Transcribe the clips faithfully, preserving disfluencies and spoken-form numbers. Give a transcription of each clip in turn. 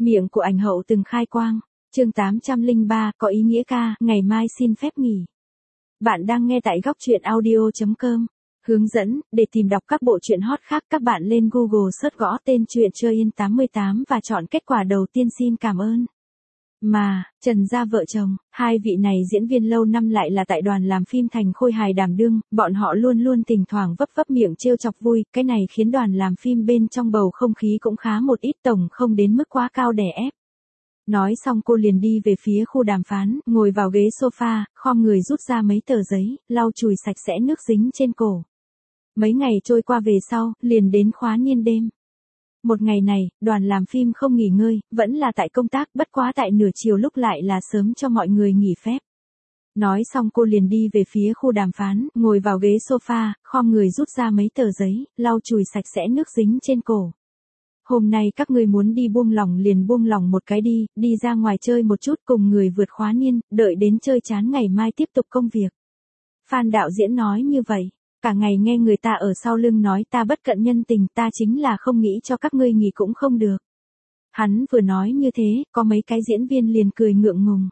Miệng của ảnh hậu từng khai quang. Chương tám trăm lẻ ba có ý nghĩa ca, ngày mai xin phép nghỉ. Bạn đang nghe tại góc truyện audio chấm com. Hướng dẫn, để tìm đọc các bộ truyện hot khác các bạn lên Google search gõ tên truyện Chơi Yên tám mươi tám và chọn kết quả đầu tiên xin cảm ơn. Mà, Trần gia vợ chồng, hai vị này diễn viên lâu năm lại là tại đoàn làm phim Thành Khôi hài đảm đương, bọn họ luôn luôn thỉnh thoảng vấp vấp miệng trêu chọc vui, cái này khiến đoàn làm phim bên trong bầu không khí cũng khá một ít, tổng không đến mức quá cao đè ép. Nói xong cô liền đi về phía khu đàm phán, ngồi vào ghế sofa, khom người rút ra mấy tờ giấy, lau chùi sạch sẽ nước dính trên cổ. Mấy ngày trôi qua về sau, liền đến khóa niên đêm. Một ngày này, đoàn làm phim không nghỉ ngơi, vẫn là tại công tác, bất quá tại nửa chiều lúc lại là sớm cho mọi người nghỉ phép. Nói xong cô liền đi về phía khu đàm phán, ngồi vào ghế sofa, khom người rút ra mấy tờ giấy, lau chùi sạch sẽ nước dính trên cổ. Hôm nay các ngươi muốn đi buông lỏng liền buông lỏng một cái đi, đi ra ngoài chơi một chút cùng người vượt khóa niên, đợi đến chơi chán ngày mai tiếp tục công việc. Phan đạo diễn nói như vậy. Cả ngày nghe người ta ở sau lưng nói ta bất cận nhân tình, ta chính là không nghĩ cho các ngươi nghỉ cũng không được. Hắn vừa nói như thế, có mấy cái diễn viên liền cười ngượng ngùng.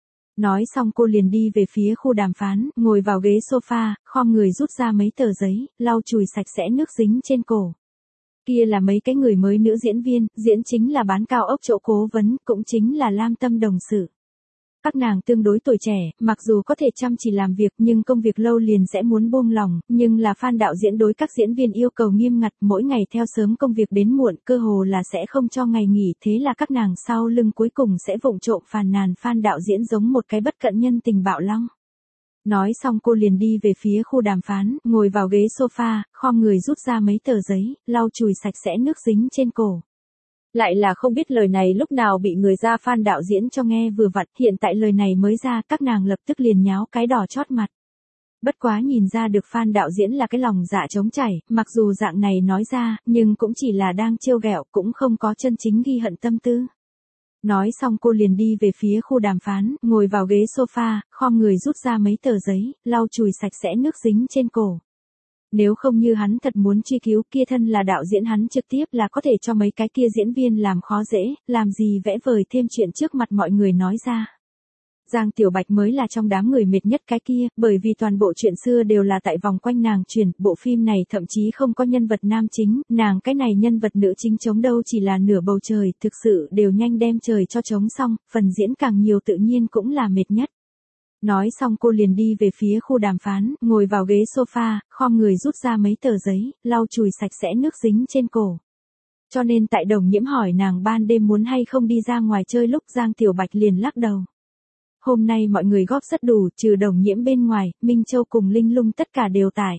Nói xong cô liền đi về phía khu đàm phán, ngồi vào ghế sofa, khom người rút ra mấy tờ giấy, lau chùi sạch sẽ nước dính trên cổ. Kia là mấy cái người mới nữ diễn viên, diễn chính là bán cao ốc chỗ cố vấn, cũng chính là Lam Tâm đồng sự. Các nàng tương đối tuổi trẻ, mặc dù có thể chăm chỉ làm việc nhưng công việc lâu liền sẽ muốn buông lỏng, nhưng là Phan đạo diễn đối các diễn viên yêu cầu nghiêm ngặt, mỗi ngày theo sớm công việc đến muộn, cơ hồ là sẽ không cho ngày nghỉ, thế là các nàng sau lưng cuối cùng sẽ vụng trộm phàn nàn Phan đạo diễn giống một cái bất cận nhân tình bạo long. Nói xong cô liền đi về phía khu đàm phán, ngồi vào ghế sofa, khom người rút ra mấy tờ giấy, lau chùi sạch sẽ nước dính trên cổ. Lại là không biết lời này lúc nào bị người ra Phan đạo diễn cho nghe vừa vặn, hiện tại lời này mới ra, các nàng lập tức liền nháo cái đỏ chót mặt. Bất quá nhìn ra được Phan đạo diễn là cái lòng dạ trống chảy, mặc dù dạng này nói ra, nhưng cũng chỉ là đang trêu ghẹo, cũng không có chân chính ghi hận tâm tư. Nói xong cô liền đi về phía khu đàm phán, ngồi vào ghế sofa, khom người rút ra mấy tờ giấy, lau chùi sạch sẽ nước dính trên cổ. Nếu không như hắn thật muốn truy cứu kia thân là đạo diễn hắn trực tiếp là có thể cho mấy cái kia diễn viên làm khó dễ, làm gì vẽ vời thêm chuyện trước mặt mọi người nói ra. Giang Tiểu Bạch mới là trong đám người mệt nhất cái kia, bởi vì toàn bộ chuyện xưa đều là tại vòng quanh nàng chuyển, bộ phim này thậm chí không có nhân vật nam chính, nàng cái này nhân vật nữ chính chống đâu chỉ là nửa bầu trời, thực sự đều nhanh đem trời cho chống xong, phần diễn càng nhiều tự nhiên cũng là mệt nhất. Nói xong cô liền đi về phía khu đàm phán, ngồi vào ghế sofa, khom người rút ra mấy tờ giấy, lau chùi sạch sẽ nước dính trên cổ. Cho nên tại Đồng Nhiễm hỏi nàng ban đêm muốn hay không đi ra ngoài chơi lúc Giang Tiểu Bạch liền lắc đầu. Hôm nay mọi người góp rất đủ, trừ Đồng Nhiễm bên ngoài, Minh Châu cùng Linh Lung tất cả đều tại.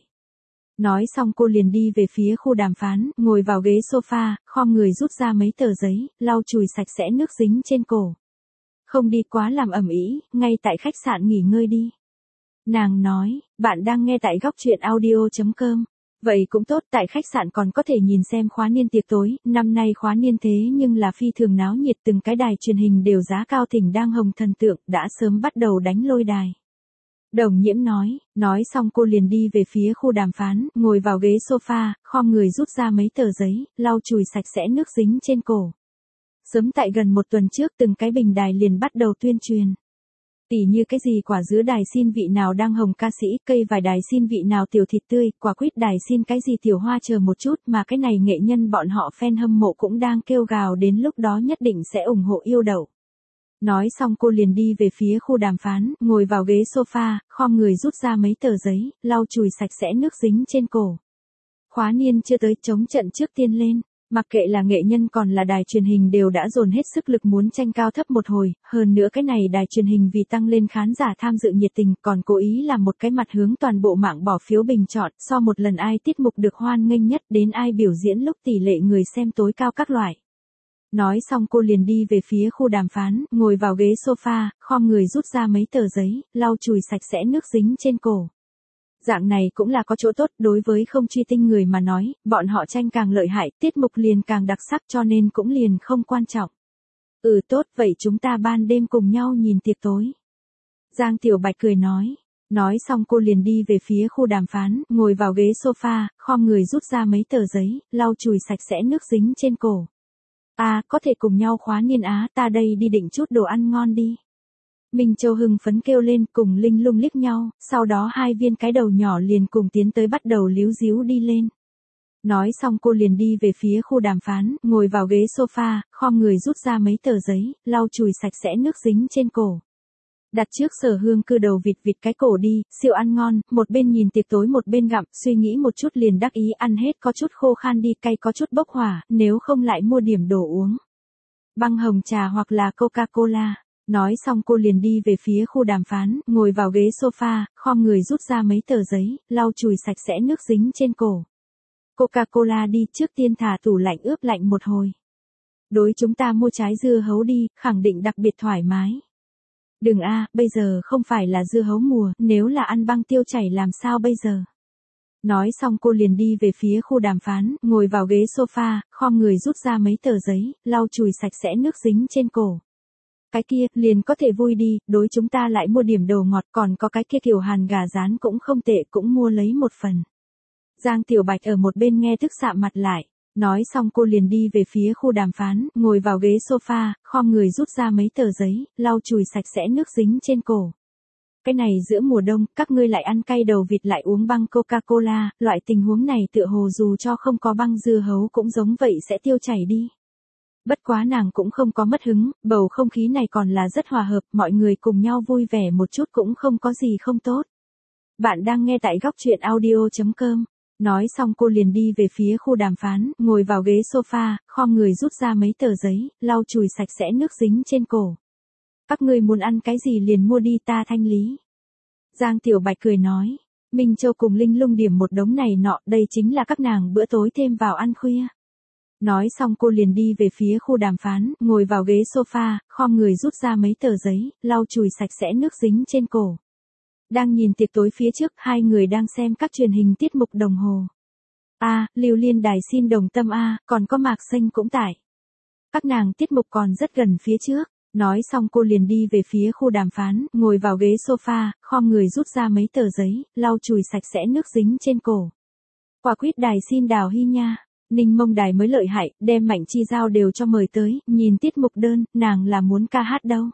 Nói xong cô liền đi về phía khu đàm phán, ngồi vào ghế sofa, khom người rút ra mấy tờ giấy, lau chùi sạch sẽ nước dính trên cổ. Không đi quá làm ầm ĩ, ngay tại khách sạn nghỉ ngơi đi. Nàng nói, bạn đang nghe tại góc truyện audio chấm com. Vậy cũng tốt, tại khách sạn còn có thể nhìn xem khóa niên tiệc tối, năm nay khóa niên thế nhưng là phi thường náo nhiệt, từng cái đài truyền hình đều giá cao thỉnh đang hồng thần tượng, đã sớm bắt đầu đánh lôi đài. Đồng Nhiễm nói, nói xong cô liền đi về phía khu đàm phán, ngồi vào ghế sofa, khom người rút ra mấy tờ giấy, lau chùi sạch sẽ nước dính trên cổ. Sớm tại gần một tuần trước từng cái bình đài liền bắt đầu tuyên truyền. Tỉ như cái gì quả dứa đài xin vị nào đang hồng ca sĩ, cây vải đài xin vị nào tiểu thịt tươi, quả quýt đài xin cái gì tiểu hoa chờ một chút, mà cái này nghệ nhân bọn họ fan hâm mộ cũng đang kêu gào đến lúc đó nhất định sẽ ủng hộ yêu đậu. Nói xong cô liền đi về phía khu đàm phán, ngồi vào ghế sofa, khom người rút ra mấy tờ giấy, lau chùi sạch sẽ nước dính trên cổ. Khóa niên chưa tới, chống trận trước tiên lên. Mặc kệ là nghệ nhân còn là đài truyền hình đều đã dồn hết sức lực muốn tranh cao thấp một hồi, hơn nữa cái này đài truyền hình vì tăng lên khán giả tham dự nhiệt tình còn cố ý làm một cái mặt hướng toàn bộ mạng bỏ phiếu bình chọn, so một lần ai tiết mục được hoan nghênh nhất đến ai biểu diễn lúc tỷ lệ người xem tối cao các loại. Nói xong cô liền đi về phía khu đàm phán, ngồi vào ghế sofa, khom người rút ra mấy tờ giấy, lau chùi sạch sẽ nước dính trên cổ. Dạng này cũng là có chỗ tốt, đối với không truy tinh người mà nói, bọn họ tranh càng lợi hại, tiết mục liền càng đặc sắc cho nên cũng liền không quan trọng. Ừ tốt, vậy chúng ta ban đêm cùng nhau nhìn tiệc tối. Giang Tiểu Bạch cười nói. Nói xong cô liền đi về phía khu đàm phán, ngồi vào ghế sofa, khom người rút ra mấy tờ giấy, lau chùi sạch sẽ nước dính trên cổ. À, có thể cùng nhau khóa niên á, ta đây đi định chút đồ ăn ngon đi. Minh Châu hưng phấn kêu lên, cùng Linh Lung liếc nhau, sau đó hai viên cái đầu nhỏ liền cùng tiến tới bắt đầu líu díu đi lên. Nói xong cô liền đi về phía khu đàm phán, ngồi vào ghế sofa, khom người rút ra mấy tờ giấy, lau chùi sạch sẽ nước dính trên cổ. Đặt trước Sở Hương cư đầu vịt vịt cái cổ đi, siêu ăn ngon, một bên nhìn tiệc tối một bên gặm, suy nghĩ một chút liền đắc ý ăn hết có chút khô khan đi, cay có chút bốc hỏa, nếu không lại mua điểm đồ uống. Băng hồng trà hoặc là Coca-Cola. Nói xong cô liền đi về phía khu đàm phán, ngồi vào ghế sofa, khom người rút ra mấy tờ giấy, lau chùi sạch sẽ nước dính trên cổ. Coca-Cola đi, trước tiên thả tủ lạnh ướp lạnh một hồi. Đối chúng ta mua trái dưa hấu đi, khẳng định đặc biệt thoải mái. Đừng a, bây giờ không phải là dưa hấu mùa, nếu là ăn băng tiêu chảy làm sao bây giờ. Nói xong cô liền đi về phía khu đàm phán, ngồi vào ghế sofa, khom người rút ra mấy tờ giấy, lau chùi sạch sẽ nước dính trên cổ. Cái kia, liền có thể vui đi, đối chúng ta lại mua điểm đồ ngọt, còn có cái kia kiểu hàn gà rán cũng không tệ, cũng mua lấy một phần. Giang Tiểu Bạch ở một bên nghe thức sạm mặt lại. Nói xong cô liền đi về phía khu đàm phán, ngồi vào ghế sofa, khom người rút ra mấy tờ giấy, lau chùi sạch sẽ nước dính trên cổ. Cái này giữa mùa đông, các ngươi lại ăn cay đầu vịt lại uống băng Coca-Cola, loại tình huống này tựa hồ dù cho không có băng dưa hấu cũng giống vậy sẽ tiêu chảy đi. Bất quá nàng cũng không có mất hứng, bầu không khí này còn là rất hòa hợp, mọi người cùng nhau vui vẻ một chút cũng không có gì không tốt. Bạn đang nghe tại góc truyện audio chấm com. Nói xong cô liền đi về phía khu đàm phán, ngồi vào ghế sofa, khom người rút ra mấy tờ giấy, lau chùi sạch sẽ nước dính trên cổ. Các ngươi muốn ăn cái gì liền mua đi, ta thanh lý. Giang Tiểu Bạch cười nói. Minh Châu cùng Linh Lung điểm một đống này nọ, đây chính là các nàng bữa tối thêm vào ăn khuya. Nói xong cô liền đi về phía khu đàm phán, ngồi vào ghế sofa, khom người rút ra mấy tờ giấy, lau chùi sạch sẽ nước dính trên cổ. Đang nhìn tiệc tối phía trước, hai người đang xem các truyền hình tiết mục đồng hồ. A, à, Lưu Liên Đài xin đồng tâm A, à, còn có Mạc Xanh cũng tại. Các nàng tiết mục còn rất gần phía trước. Nói xong cô liền đi về phía khu đàm phán, ngồi vào ghế sofa, khom người rút ra mấy tờ giấy, lau chùi sạch sẽ nước dính trên cổ. Quả quýt đài xin Đào Hy nha. Ninh Mông Đài mới lợi hại, đem Mạnh Chi Giao đều cho mời tới, nhìn tiết mục đơn, nàng là muốn ca hát đâu.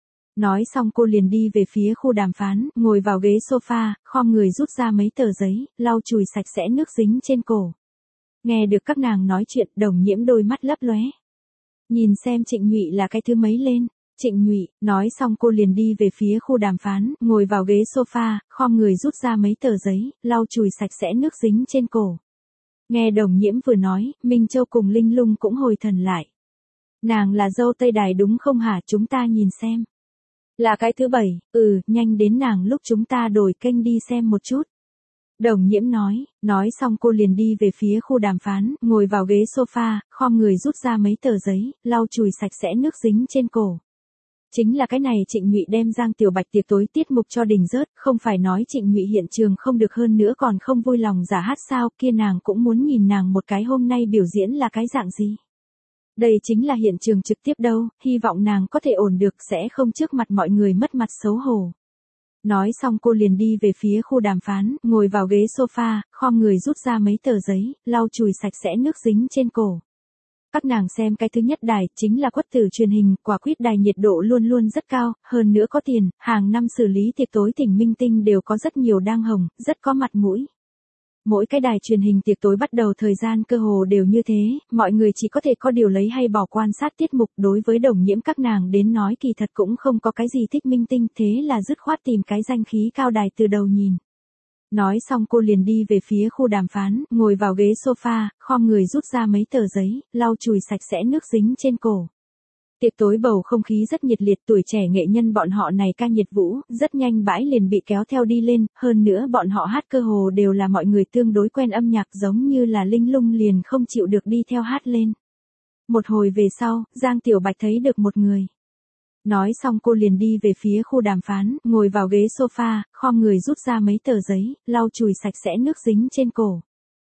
Nói xong cô liền đi về phía khu đàm phán, ngồi vào ghế sofa, khom người rút ra mấy tờ giấy, lau chùi sạch sẽ nước dính trên cổ. Nghe được các nàng nói chuyện, Đồng Nhiễm đôi mắt lấp lóe. Nhìn xem Trịnh Nhụy là cái thứ mấy lên. Trịnh Nhụy, nói xong cô liền đi về phía khu đàm phán, ngồi vào ghế sofa, khom người rút ra mấy tờ giấy, lau chùi sạch sẽ nước dính trên cổ. Nghe Đồng Nhiễm vừa nói, Minh Châu cùng Linh Lung cũng hồi thần lại. Nàng là dâu Tây Đài đúng không hả, chúng ta nhìn xem. Là cái thứ bảy, ừ, nhanh đến nàng lúc chúng ta đổi kênh đi xem một chút. Đồng Nhiễm nói, nói xong cô liền đi về phía khu đàm phán, ngồi vào ghế sofa, khom người rút ra mấy tờ giấy, lau chùi sạch sẽ nước dính trên cổ. Chính là cái này Trịnh Nhụy đem Giang Tiểu Bạch tiệc tối tiết mục cho đình rớt, không phải nói Trịnh Nhụy hiện trường không được hơn nữa còn không vui lòng giả hát sao, kia nàng cũng muốn nhìn nàng một cái hôm nay biểu diễn là cái dạng gì. Đây chính là hiện trường trực tiếp đâu, hy vọng nàng có thể ổn được sẽ không trước mặt mọi người mất mặt xấu hổ. Nói xong cô liền đi về phía khu đàm phán, ngồi vào ghế sofa, khom người rút ra mấy tờ giấy, lau chùi sạch sẽ nước dính trên cổ. Các nàng xem cái thứ nhất đài, chính là quất tử truyền hình, quả quýt đài nhiệt độ luôn luôn rất cao, hơn nữa có tiền, hàng năm xử lý tiệc tối tỉnh minh tinh đều có rất nhiều đang hồng, rất có mặt mũi. Mỗi cái đài truyền hình tiệc tối bắt đầu thời gian cơ hồ đều như thế, mọi người chỉ có thể có điều lấy hay bỏ quan sát tiết mục, đối với Đồng Nhiễm các nàng đến nói kỳ thật cũng không có cái gì thích minh tinh, thế là dứt khoát tìm cái danh khí cao đài từ đầu nhìn. Nói xong cô liền đi về phía khu đàm phán, ngồi vào ghế sofa, khom người rút ra mấy tờ giấy, lau chùi sạch sẽ nước dính trên cổ. Tiệc tối bầu không khí rất nhiệt liệt, tuổi trẻ nghệ nhân bọn họ này ca nhiệt vũ, rất nhanh bãi liền bị kéo theo đi lên, hơn nữa bọn họ hát cơ hồ đều là mọi người tương đối quen âm nhạc giống như là Linh Lung liền không chịu được đi theo hát lên. Một hồi về sau, Giang Tiểu Bạch thấy được một người. Nói xong cô liền đi về phía khu đàm phán, ngồi vào ghế sofa, khom người rút ra mấy tờ giấy, lau chùi sạch sẽ nước dính trên cổ.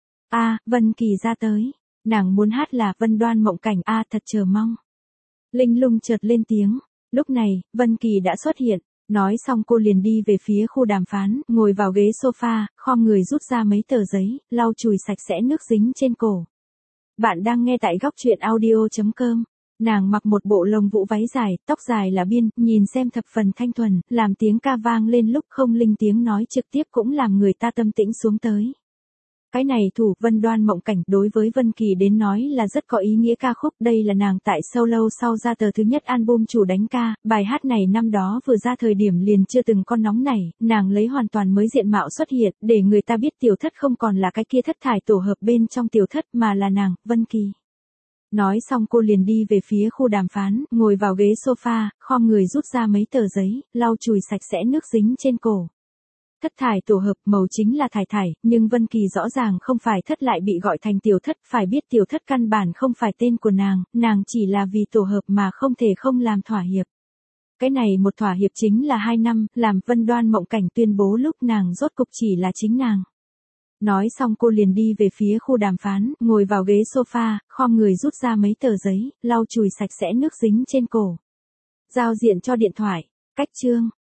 A, Vân Kỳ ra tới. Nàng muốn hát là Vân Đoan Mộng Cảnh A, thật chờ mong. Linh Lung chợt lên tiếng. Lúc này, Vân Kỳ đã xuất hiện. Nói xong cô liền đi về phía khu đàm phán, ngồi vào ghế sofa, khom người rút ra mấy tờ giấy, lau chùi sạch sẽ nước dính trên cổ. Bạn đang nghe tại góc truyện audio chấm com. Nàng mặc một bộ lông vũ váy dài, tóc dài là biên, nhìn xem thập phần thanh thuần, làm tiếng ca vang lên lúc không linh tiếng nói trực tiếp cũng làm người ta tâm tĩnh xuống tới. Cái này thủ Vân Đoan Mộng Cảnh đối với Vân Kỳ đến nói là rất có ý nghĩa ca khúc, đây là nàng tại solo sau ra tờ thứ nhất album chủ đánh ca, bài hát này năm đó vừa ra thời điểm liền chưa từng con nóng nảy, nàng lấy hoàn toàn mới diện mạo xuất hiện, để người ta biết tiểu thất không còn là cái kia thất thải tổ hợp bên trong tiểu thất mà là nàng, Vân Kỳ. Nói xong cô liền đi về phía khu đàm phán, ngồi vào ghế sofa, khom người rút ra mấy tờ giấy, lau chùi sạch sẽ nước dính trên cổ. Thất thải tổ hợp màu chính là thải thải, nhưng Vân Kỳ rõ ràng không phải thất lại bị gọi thành tiểu thất, phải biết tiểu thất căn bản không phải tên của nàng, nàng chỉ là vì tổ hợp mà không thể không làm thỏa hiệp. Cái này một thỏa hiệp chính là hai năm, làm Vân Đoan Mộng Cảnh tuyên bố lúc nàng rốt cục chỉ là chính nàng. Nói xong cô liền đi về phía khu đàm phán, ngồi vào ghế sofa, khom người rút ra mấy tờ giấy, lau chùi sạch sẽ nước dính trên cổ. Giao diện cho điện thoại, cách chương.